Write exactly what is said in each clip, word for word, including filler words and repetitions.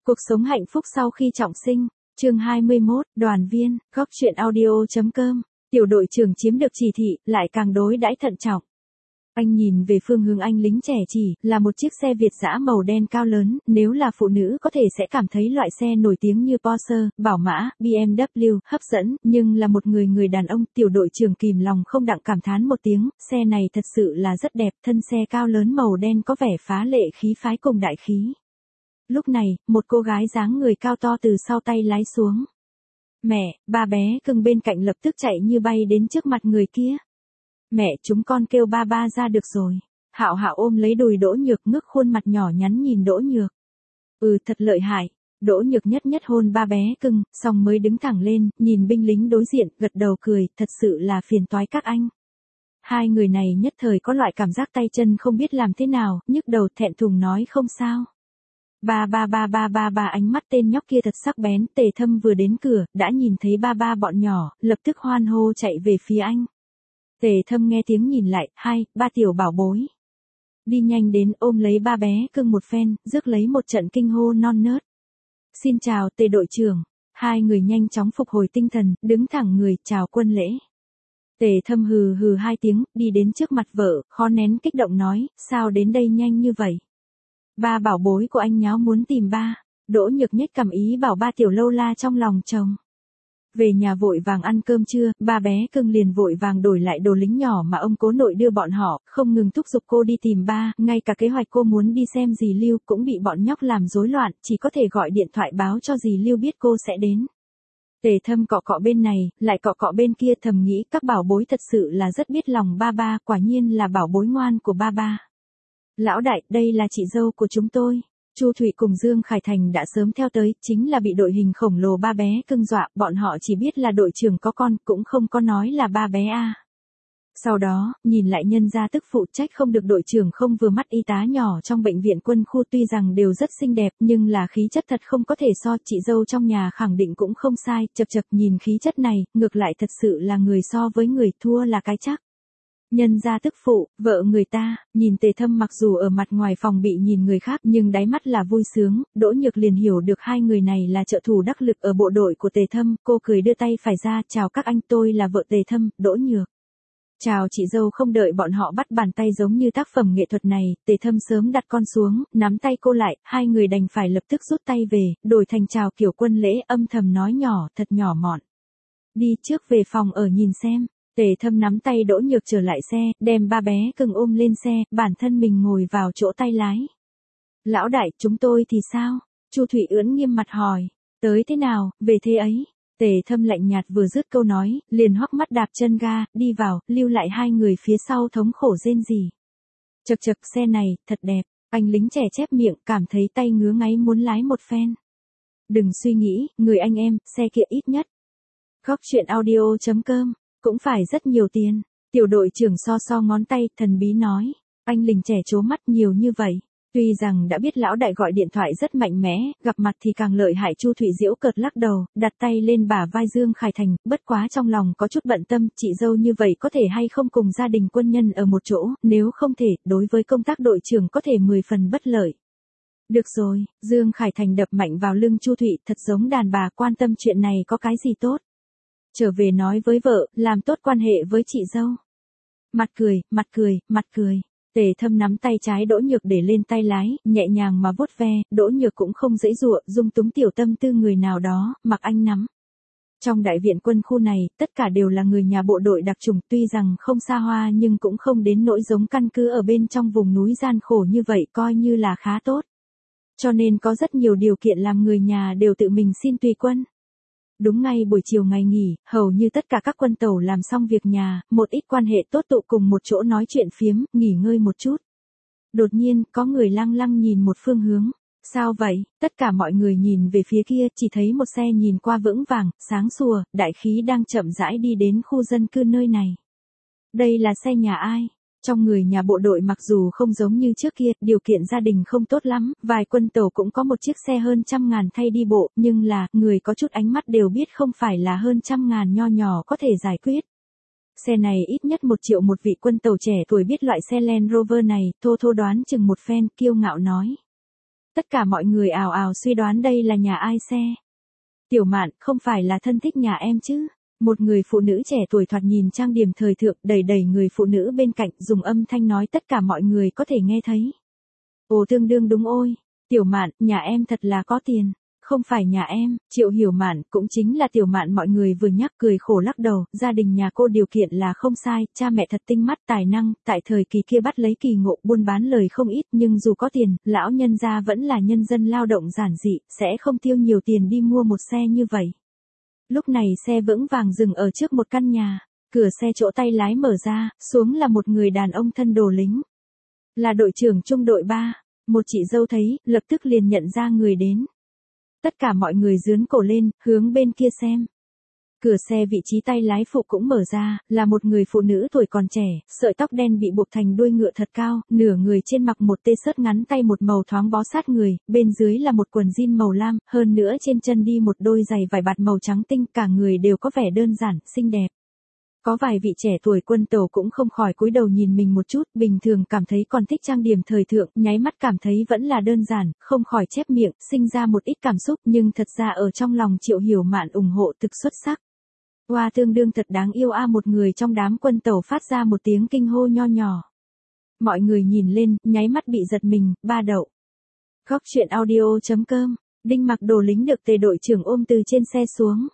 Cuộc sống hạnh phúc sau khi trọng sinh, chương hai mươi mốt, đoàn viên, góc truyện audio.com, tiểu đội trưởng chiếm được chỉ thị, lại càng đối đãi thận trọng. Anh nhìn về phương hướng anh lính trẻ chỉ, là một chiếc xe Việt dã màu đen cao lớn, nếu là phụ nữ có thể sẽ cảm thấy loại xe nổi tiếng như Porsche, Bảo Mã, bê em vê hấp dẫn, nhưng là một người người đàn ông, tiểu đội trưởng kìm lòng không đặng cảm thán một tiếng, xe này thật sự là rất đẹp, thân xe cao lớn màu đen có vẻ phá lệ khí phái cùng đại khí. Lúc này, một cô gái dáng người cao to từ sau tay lái xuống. Mẹ, ba bé cưng bên cạnh lập tức chạy như bay đến trước mặt người kia. Mẹ, chúng con kêu ba ba ra được rồi. Hạo Hạo ôm lấy đùi Đỗ Nhược, ngước khuôn mặt nhỏ nhắn nhìn Đỗ Nhược. Ừ, thật lợi hại. Đỗ Nhược nhất nhất hôn ba bé cưng, xong mới đứng thẳng lên, nhìn binh lính đối diện, gật đầu cười, thật sự là phiền toái các anh. Hai người này nhất thời có loại cảm giác tay chân không biết làm thế nào, nhức đầu thẹn thùng nói không sao. Ba ba ba ba ba ba, ánh mắt tên nhóc kia thật sắc bén. Tề Thâm vừa đến cửa, đã nhìn thấy ba ba bọn nhỏ, lập tức hoan hô chạy về phía anh. Tề Thâm nghe tiếng nhìn lại, hai, ba tiểu bảo bối. Đi nhanh đến ôm lấy ba bé cưng một phen, rước lấy một trận kinh hô non nớt. Xin chào Tề đội trưởng. Hai người nhanh chóng phục hồi tinh thần, đứng thẳng người, chào quân lễ. Tề Thâm hừ hừ hai tiếng, đi đến trước mặt vợ, khó nén kích động nói, sao đến đây nhanh như vậy? Ba bảo bối của anh nháo muốn tìm ba. Đỗ Nhược nhếch cằm ý bảo ba tiểu lâu la trong lòng chồng. Về nhà vội vàng ăn cơm trưa, ba bé cưng liền vội vàng đổi lại đồ lính nhỏ mà ông cố nội đưa bọn họ, không ngừng thúc giục cô đi tìm ba, ngay cả kế hoạch cô muốn đi xem dì Lưu cũng bị bọn nhóc làm rối loạn, chỉ có thể gọi điện thoại báo cho dì Lưu biết cô sẽ đến. Tề Thâm cọ cọ bên này, lại cọ cọ bên kia, thầm nghĩ các bảo bối thật sự là rất biết lòng ba ba, quả nhiên là bảo bối ngoan của ba ba. Lão đại, đây là chị dâu của chúng tôi. Chu Thụy cùng Dương Khải Thành đã sớm theo tới, chính là bị đội hình khổng lồ ba bé cưng dọa, bọn họ chỉ biết là đội trưởng có con, cũng không có nói là ba bé a. Sau đó, nhìn lại nhân gia tức phụ, trách không được đội trưởng không vừa mắt y tá nhỏ trong bệnh viện quân khu, tuy rằng đều rất xinh đẹp, nhưng là khí chất thật không có thể so, chị dâu trong nhà khẳng định cũng không sai, chật chật nhìn khí chất này, ngược lại thật sự là người so với người thua là cái chắc. Nhân gia tức phụ, vợ người ta, nhìn Tề Thâm mặc dù ở mặt ngoài phòng bị nhìn người khác nhưng đáy mắt là vui sướng, Đỗ Nhược liền hiểu được hai người này là trợ thủ đắc lực ở bộ đội của Tề Thâm, cô cười đưa tay phải ra, chào các anh, tôi là vợ Tề Thâm, Đỗ Nhược. Chào chị dâu. Không đợi bọn họ bắt bàn tay giống như tác phẩm nghệ thuật này, Tề Thâm sớm đặt con xuống, nắm tay cô lại, hai người đành phải lập tức rút tay về, đổi thành chào kiểu quân lễ, âm thầm nói nhỏ, thật nhỏ mọn. Đi trước về phòng ở nhìn xem. Tề Thâm nắm tay Đỗ Nhược trở lại xe, đem ba bé cưng ôm lên xe, bản thân mình ngồi vào chỗ tay lái. Lão đại, chúng tôi thì sao? Chu Thụy ưỡn nghiêm mặt hỏi. Tới thế nào, về thế ấy? Tề Thâm lạnh nhạt vừa dứt câu nói, liền hoắc mắt đạp chân ga, đi vào, lưu lại hai người phía sau thống khổ rên rỉ. Chật chật, xe này, thật đẹp. Anh lính trẻ chép miệng, cảm thấy tay ngứa ngáy muốn lái một phen. Đừng suy nghĩ, người anh em, xe kia ít nhất. Góc truyện audio.com. Cũng phải rất nhiều tiền. Tiểu đội trưởng so so ngón tay, thần bí nói. Anh lính trẻ trố mắt nhiều như vậy. Tuy rằng đã biết lão đại gọi điện thoại rất mạnh mẽ, gặp mặt thì càng lợi hại. Chu Thụy giễu cợt lắc đầu, đặt tay lên bả vai Dương Khải Thành, bất quá trong lòng có chút bận tâm, chị dâu như vậy có thể hay không cùng gia đình quân nhân ở một chỗ, nếu không thể, đối với công tác đội trưởng có thể mười phần bất lợi. Được rồi, Dương Khải Thành đập mạnh vào lưng Chu Thụy, thật giống đàn bà, quan tâm chuyện này có cái gì tốt. Trở về nói với vợ, làm tốt quan hệ với chị dâu. Mặt cười, mặt cười, mặt cười. Tề Thâm nắm tay trái Đỗ Nhược để lên tay lái, nhẹ nhàng mà vuốt ve, Đỗ Nhược cũng không giãy giụa, dung túng tiểu tâm tư người nào đó, mặc anh nắm. Trong đại viện quân khu này, tất cả đều là người nhà bộ đội đặc chủng, tuy rằng không xa hoa nhưng cũng không đến nỗi giống căn cứ ở bên trong vùng núi gian khổ như vậy, coi như là khá tốt. Cho nên có rất nhiều điều kiện làm người nhà đều tự mình xin tùy quân. Đúng ngay buổi chiều ngày nghỉ, hầu như tất cả các quân tàu làm xong việc nhà, một ít quan hệ tốt tụ cùng một chỗ nói chuyện phiếm, nghỉ ngơi một chút. Đột nhiên, có người lăng lăng nhìn một phương hướng. Sao vậy? Tất cả mọi người nhìn về phía kia, chỉ thấy một xe nhìn qua vững vàng, sáng sủa, đại khí đang chậm rãi đi đến khu dân cư nơi này. Đây là xe nhà ai? Trong người nhà bộ đội mặc dù không giống như trước kia, điều kiện gia đình không tốt lắm, vài quân tàu cũng có một chiếc xe hơn trăm ngàn thay đi bộ, nhưng là, người có chút ánh mắt đều biết không phải là hơn trăm ngàn nho nhỏ có thể giải quyết. Xe này ít nhất một triệu. Một vị quân tàu trẻ tuổi biết loại xe Land Rover này, thô thô đoán chừng một phen, kiêu ngạo nói. Tất cả mọi người ào ào suy đoán đây là nhà ai xe. Tiểu Mạn, không phải là thân thích nhà em chứ? Một người phụ nữ trẻ tuổi thoạt nhìn trang điểm thời thượng đẩy đẩy người phụ nữ bên cạnh dùng âm thanh nói tất cả mọi người có thể nghe thấy. Ồ tương đương đúng ôi. Tiểu Mạn, nhà em thật là có tiền. Không phải nhà em, Triệu Hiểu Mạn, cũng chính là Tiểu Mạn mọi người vừa nhắc cười khổ lắc đầu, gia đình nhà cô điều kiện là không sai, cha mẹ thật tinh mắt tài năng, tại thời kỳ kia bắt lấy kỳ ngộ buôn bán lời không ít nhưng dù có tiền, lão nhân gia vẫn là nhân dân lao động giản dị, sẽ không tiêu nhiều tiền đi mua một xe như vậy. Lúc này xe vững vàng dừng ở trước một căn nhà, cửa xe chỗ tay lái mở ra, xuống là một người đàn ông thân đồ lính. Là đội trưởng trung đội ba, một chị dâu thấy, lập tức liền nhận ra người đến. Tất cả mọi người giương cổ lên, hướng bên kia xem. Cửa xe vị trí tay lái phụ cũng mở ra, là một người phụ nữ tuổi còn trẻ, sợi tóc đen bị buộc thành đuôi ngựa thật cao, nửa người trên mặc một tê sớt ngắn tay một màu thoáng bó sát người, bên dưới là một quần jean màu lam, hơn nữa trên chân đi một đôi giày vải bạt màu trắng tinh, cả người đều có vẻ đơn giản, xinh đẹp. Có vài vị trẻ tuổi quân tàu cũng không khỏi cúi đầu nhìn mình một chút, bình thường cảm thấy còn thích trang điểm thời thượng, nháy mắt cảm thấy vẫn là đơn giản, không khỏi chép miệng, sinh ra một ít cảm xúc, nhưng thật ra ở trong lòng Triệu Hiểu Mạn ủng hộ thực xuất sắc. Hoa tương đương thật đáng yêu a một người trong đám quân tàu phát ra một tiếng kinh hô nho nhỏ. Mọi người nhìn lên, nháy mắt bị giật mình, ba đậu. Góc truyện audio chấm com, Đinh mặc đồ lính được Tề đội trưởng ôm từ trên xe xuống.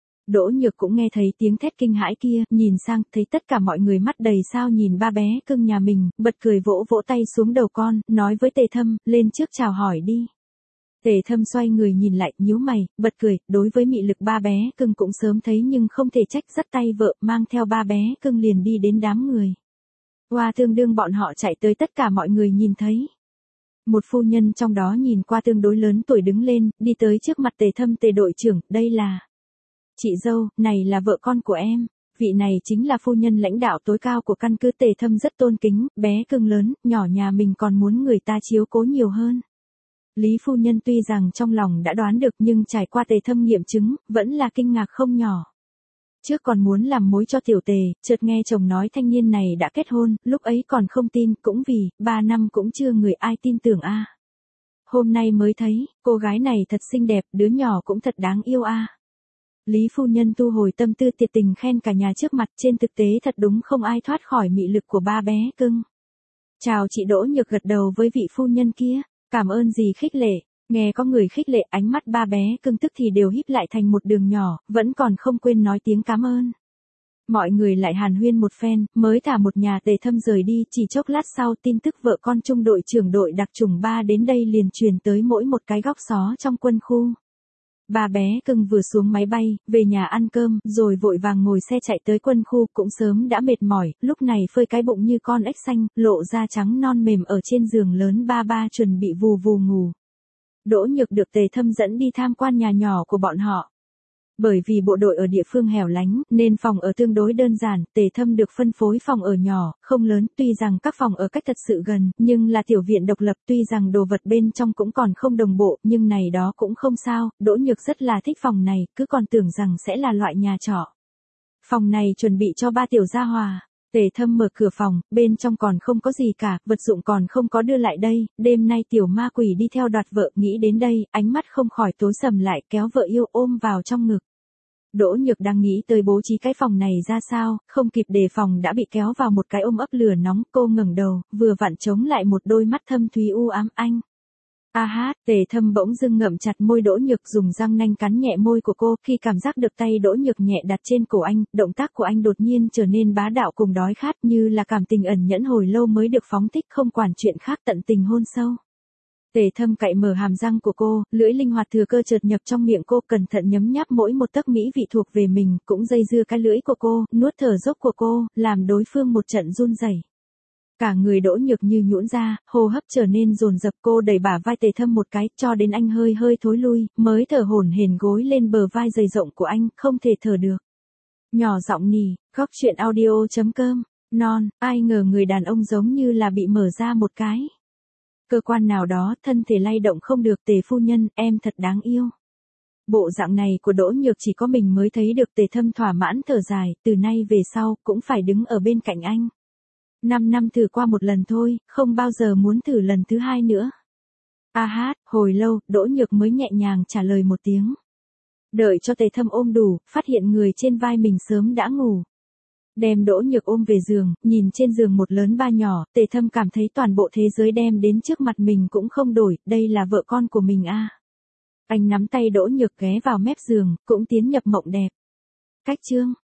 Đỗ Nhược cũng nghe thấy tiếng thét kinh hãi kia, nhìn sang, thấy tất cả mọi người mắt đầy sao nhìn ba bé cưng nhà mình, bật cười vỗ vỗ tay xuống đầu con, nói với Tề Thâm, lên trước chào hỏi đi. Tề Thâm xoay người nhìn lại, nhíu mày, bật cười, đối với mị lực ba bé cưng cũng sớm thấy nhưng không thể trách, dắt tay vợ, mang theo ba bé cưng liền đi đến đám người. Hoa tương đương bọn họ chạy tới tất cả mọi người nhìn thấy. Một phu nhân trong đó nhìn qua tương đối lớn tuổi đứng lên, đi tới trước mặt Tề Thâm. Tề đội trưởng, đây là... Chị dâu, này là vợ con của em, vị này chính là phu nhân lãnh đạo tối cao của căn cứ. Tề Thâm rất tôn kính, bé cưng lớn, nhỏ nhà mình còn muốn người ta chiếu cố nhiều hơn. Lý phu nhân tuy rằng trong lòng đã đoán được nhưng trải qua Tề Thâm nghiệm chứng, vẫn là kinh ngạc không nhỏ. Trước còn muốn làm mối cho tiểu Tề, chợt nghe chồng nói thanh niên này đã kết hôn, lúc ấy còn không tin, cũng vì, ba năm cũng chưa người ai tin tưởng a. Hôm nay mới thấy, cô gái này thật xinh đẹp, đứa nhỏ cũng thật đáng yêu a. Lý phu nhân thu hồi tâm tư tiệt tình khen cả nhà trước mặt, trên thực tế thật đúng không ai thoát khỏi mị lực của ba bé cưng. Chào chị. Đỗ Nhược gật đầu với vị phu nhân kia, cảm ơn gì khích lệ, nghe có người khích lệ ánh mắt ba bé cưng tức thì đều híp lại thành một đường nhỏ, vẫn còn không quên nói tiếng cảm ơn. Mọi người lại hàn huyên một phen, mới thả một nhà Tề Thâm rời đi, chỉ chốc lát sau tin tức vợ con trung đội trưởng đội đặc chủng ba đến đây liền truyền tới mỗi một cái góc xó trong quân khu. Ba bé cưng vừa xuống máy bay, về nhà ăn cơm, rồi vội vàng ngồi xe chạy tới quân khu, cũng sớm đã mệt mỏi, lúc này phơi cái bụng như con ếch xanh, lộ da trắng non mềm ở trên giường lớn, ba ba chuẩn bị vù vù ngủ. Đỗ Nhược được Tề Thâm dẫn đi tham quan nhà nhỏ của bọn họ. Bởi vì bộ đội ở địa phương hẻo lánh, nên phòng ở tương đối đơn giản, Tề Thâm được phân phối phòng ở nhỏ, không lớn, tuy rằng các phòng ở cách thật sự gần, nhưng là tiểu viện độc lập, tuy rằng đồ vật bên trong cũng còn không đồng bộ, nhưng này đó cũng không sao, Đỗ Nhược rất là thích phòng này, cứ còn tưởng rằng sẽ là loại nhà trọ. Phòng này chuẩn bị cho ba tiểu gia hòa. Tề Thâm mở cửa phòng, bên trong còn không có gì cả, vật dụng còn không có đưa lại đây, đêm nay tiểu ma quỷ đi theo đoạt vợ, nghĩ đến đây, ánh mắt không khỏi tối sầm lại, kéo vợ yêu ôm vào trong ngực. Đỗ Nhược đang nghĩ tới bố trí cái phòng này ra sao, không kịp đề phòng đã bị kéo vào một cái ôm ấp lửa nóng, cô ngẩng đầu, vừa vặn chống lại một đôi mắt thâm thúy u ám. Anh. A hát, Tề Thâm bỗng dưng ngậm chặt môi Đỗ Nhược, dùng răng nanh cắn nhẹ môi của cô, khi cảm giác được tay Đỗ Nhược nhẹ đặt trên cổ anh, động tác của anh đột nhiên trở nên bá đạo cùng đói khát, như là cảm tình ẩn nhẫn hồi lâu mới được phóng thích, không quản chuyện khác, tận tình hôn sâu. Tề Thâm cạy mở hàm răng của cô, lưỡi linh hoạt thừa cơ chợt nhập trong miệng cô, cẩn thận nhấm nháp mỗi một tấc mỹ vị thuộc về mình, cũng dây dưa cái lưỡi của cô, nuốt thở dốc của cô, làm đối phương một trận run rẩy. Cả người Đỗ Nhược như nhũn ra, hô hấp trở nên dồn dập, cô đẩy bả vai Tề Thâm một cái, cho đến anh hơi hơi thối lui, mới thở hổn hển gối lên bờ vai dày rộng của anh, không thể thở được. Nhỏ giọng nỉ, góc truyện audio chấm com, non, ai ngờ người đàn ông giống như là bị mở ra một cái cơ quan nào đó, thân thể lay động không được. Tề phu nhân, em thật đáng yêu. Bộ dạng này của Đỗ Nhược chỉ có mình mới thấy được. Tề Thâm thỏa mãn thở dài, từ nay về sau, cũng phải đứng ở bên cạnh anh. Năm năm thử qua một lần thôi, không bao giờ muốn thử lần thứ hai nữa. A hát, hồi lâu, Đỗ Nhược mới nhẹ nhàng trả lời một tiếng. Đợi cho Tề Thâm ôm đủ, phát hiện người trên vai mình sớm đã ngủ. Đem Đỗ Nhược ôm về giường, nhìn trên giường một lớn ba nhỏ, Tề Thâm cảm thấy toàn bộ thế giới đem đến trước mặt mình cũng không đổi, đây là vợ con của mình a. Anh nắm tay Đỗ Nhược ghé vào mép giường, cũng tiến nhập mộng đẹp. Cách chương